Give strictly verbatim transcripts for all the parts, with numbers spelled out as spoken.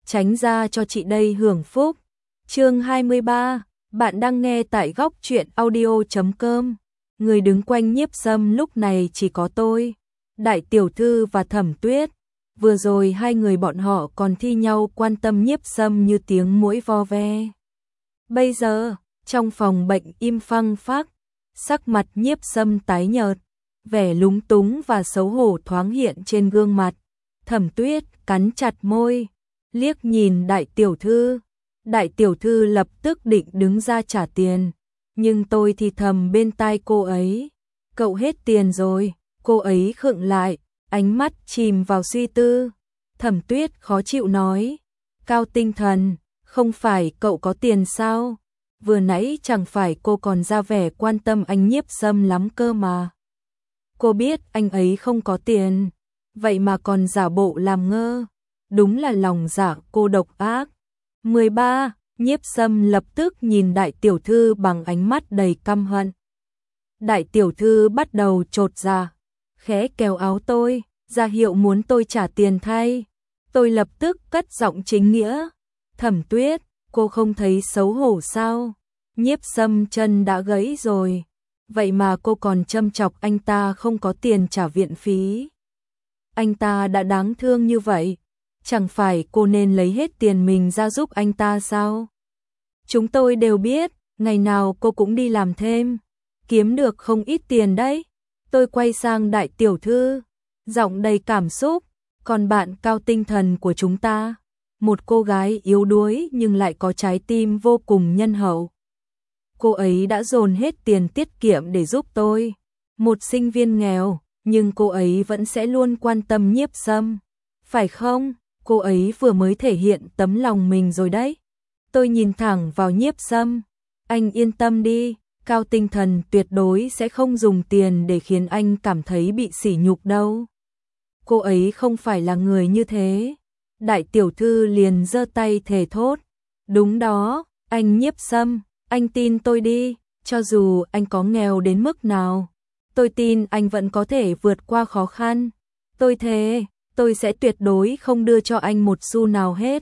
tránh ra cho chị đây hưởng phúc. Chương hai mươi ba, bạn đang nghe tại góc truyện audio chấm com. Người đứng quanh Nhiếp Sâm lúc này chỉ có tôi, Đại tiểu thư và Thẩm Tuyết. Vừa rồi hai người bọn họ còn thi nhau quan tâm Nhiếp Sâm như tiếng muỗi vo ve. Bây giờ, trong phòng bệnh im phăng phắc, sắc mặt Nhiếp Sâm tái nhợt, vẻ lúng túng và xấu hổ thoáng hiện trên gương mặt. Thẩm Tuyết cắn chặt môi, liếc nhìn Đại tiểu thư. Đại tiểu thư lập tức định đứng ra trả tiền, nhưng tôi thì thầm bên tai cô ấy, cậu hết tiền rồi. Cô ấy khựng lại, ánh mắt chìm vào suy tư. Thẩm Tuyết khó chịu nói, Cao Tinh Thần, không phải cậu có tiền sao? Vừa nãy chẳng phải cô còn ra vẻ quan tâm anh Nhiếp Sâm lắm cơ mà. Cô biết anh ấy không có tiền, vậy mà còn giả bộ làm ngơ. Đúng là lòng dạ cô độc ác. mười ba. Nhiếp Sâm lập tức nhìn Đại tiểu thư bằng ánh mắt đầy căm hận. Đại tiểu thư bắt đầu chột dạ, khẽ kéo áo tôi, ra hiệu muốn tôi trả tiền thay. Tôi lập tức cất giọng chính nghĩa, Thẩm Tuyết, cô không thấy xấu hổ sao? Nhiếp Sâm chân đã gãy rồi, vậy mà cô còn châm chọc anh ta không có tiền trả viện phí. Anh ta đã đáng thương như vậy, chẳng phải cô nên lấy hết tiền mình ra giúp anh ta sao? Chúng tôi đều biết, ngày nào cô cũng đi làm thêm, kiếm được không ít tiền đấy. Tôi quay sang Đại tiểu thư, giọng đầy cảm xúc, còn bạn Cao Tinh Thần của chúng ta, một cô gái yếu đuối nhưng lại có trái tim vô cùng nhân hậu. Cô ấy đã dồn hết tiền tiết kiệm để giúp tôi, một sinh viên nghèo, nhưng cô ấy vẫn sẽ luôn quan tâm Nhiếp Sâm. Phải không? Cô ấy vừa mới thể hiện tấm lòng mình rồi đấy. Tôi nhìn thẳng vào Nhiếp Sâm, anh yên tâm đi, Cao Tinh Thần tuyệt đối sẽ không dùng tiền để khiến anh cảm thấy bị sỉ nhục đâu. Cô ấy không phải là người như thế. Đại tiểu thư liền giơ tay thề thốt, đúng đó, anh Nhiếp Sâm, anh tin tôi đi, cho dù anh có nghèo đến mức nào, tôi tin anh vẫn có thể vượt qua khó khăn. Tôi thề, tôi sẽ tuyệt đối không đưa cho anh một xu nào hết.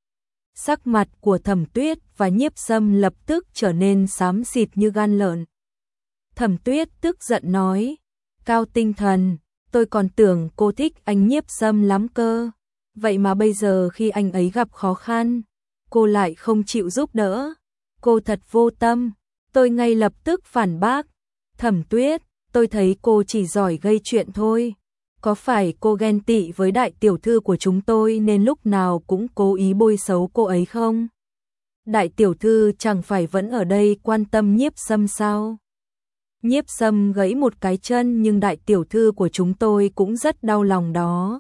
Sắc mặt của Thẩm Tuyết và Nhiếp Sâm lập tức trở nên xám xịt như gan lợn. Thẩm Tuyết tức giận nói, Cao Tinh Thần, tôi còn tưởng cô thích anh Nhiếp Sâm lắm cơ, vậy mà bây giờ khi anh ấy gặp khó khăn, cô lại không chịu giúp đỡ. Cô thật vô tâm. Tôi ngay lập tức phản bác, Thẩm Tuyết, tôi thấy cô chỉ giỏi gây chuyện thôi. Có phải cô ghen tị với Đại tiểu thư của chúng tôi nên lúc nào cũng cố ý bôi xấu cô ấy không? Đại tiểu thư chẳng phải vẫn ở đây quan tâm Nhiếp Sâm sao? Nhiếp Sâm gãy một cái chân nhưng Đại tiểu thư của chúng tôi cũng rất đau lòng đó.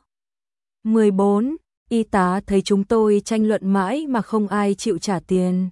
mười bốn. Y tá thấy chúng tôi tranh luận mãi mà không ai chịu trả tiền.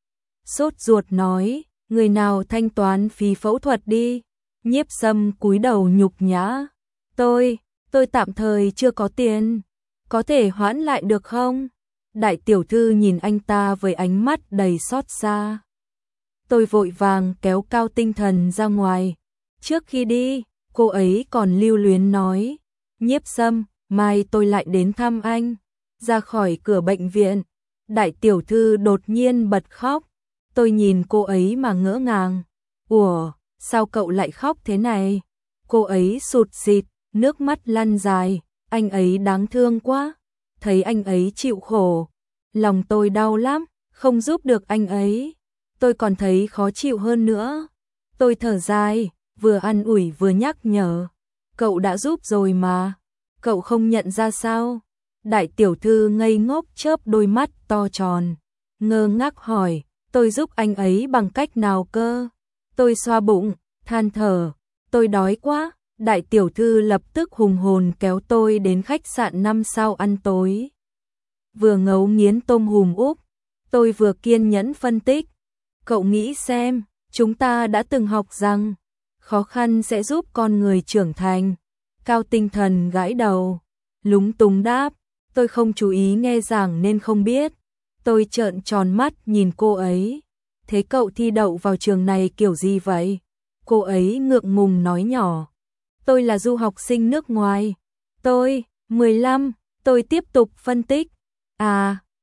Sốt ruột nói, người nào thanh toán phí phẫu thuật đi. Nhiếp Sâm cúi đầu nhục nhã. Tôi, tôi tạm thời chưa có tiền, có thể hoãn lại được không? Đại tiểu thư nhìn anh ta với ánh mắt đầy xót xa. Tôi vội vàng kéo Cao Tinh Thần ra ngoài. Trước khi đi, cô ấy còn lưu luyến nói, Nhiếp Sâm, mai tôi lại đến thăm anh. Ra khỏi cửa bệnh viện, Đại tiểu thư đột nhiên bật khóc. Tôi nhìn cô ấy mà ngỡ ngàng. Ủa, sao cậu lại khóc thế này? Cô ấy sụt sịt, nước mắt lăn dài, anh ấy đáng thương quá. Thấy anh ấy chịu khổ, lòng tôi đau lắm, không giúp được anh ấy. Tôi còn thấy khó chịu hơn nữa. Tôi thở dài, vừa an ủi vừa nhắc nhở. Cậu đã giúp rồi mà, cậu không nhận ra sao? Đại tiểu thư ngây ngốc chớp đôi mắt to tròn, ngơ ngác hỏi, tôi giúp anh ấy bằng cách nào cơ? Tôi xoa bụng, than thở, tôi đói quá. Đại tiểu thư lập tức hùng hồn kéo tôi đến khách sạn năm sao ăn tối. Vừa ngấu nghiến tôm hùm Úc, tôi vừa kiên nhẫn phân tích. Cậu nghĩ xem, chúng ta đã từng học rằng, khó khăn sẽ giúp con người trưởng thành. Cao Tinh Thần gãi đầu, lúng túng đáp, tôi không chú ý nghe giảng nên không biết. Tôi trợn tròn mắt nhìn cô ấy. Thế cậu thi đậu vào trường này kiểu gì vậy? Cô ấy ngượng ngùng nói nhỏ. Tôi là du học sinh nước ngoài. Tôi, mười lăm, tôi tiếp tục phân tích. À,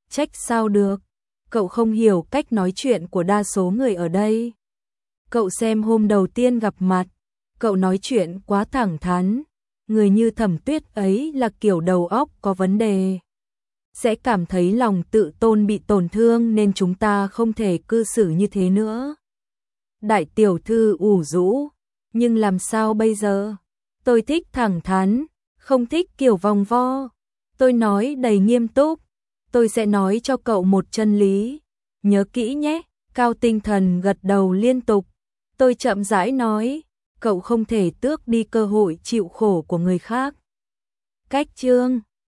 Trách sao được, cậu không hiểu cách nói chuyện của đa số người ở đây. Cậu xem hôm đầu tiên gặp mặt, cậu nói chuyện quá thẳng thắn, người như Thẩm Tuyết ấy là kiểu đầu óc có vấn đề. Sẽ cảm thấy lòng tự tôn bị tổn thương nên chúng ta không thể cư xử như thế nữa. Đại tiểu thư ủ rũ, nhưng làm sao bây giờ? Tôi thích thẳng thắn, không thích kiểu vòng vo. Tôi nói đầy nghiêm túc, tôi sẽ nói cho cậu một chân lý. Nhớ kỹ nhé, Cao Tinh Thần gật đầu liên tục. Tôi chậm rãi nói, cậu không thể tước đi cơ hội chịu khổ của người khác. Cách chương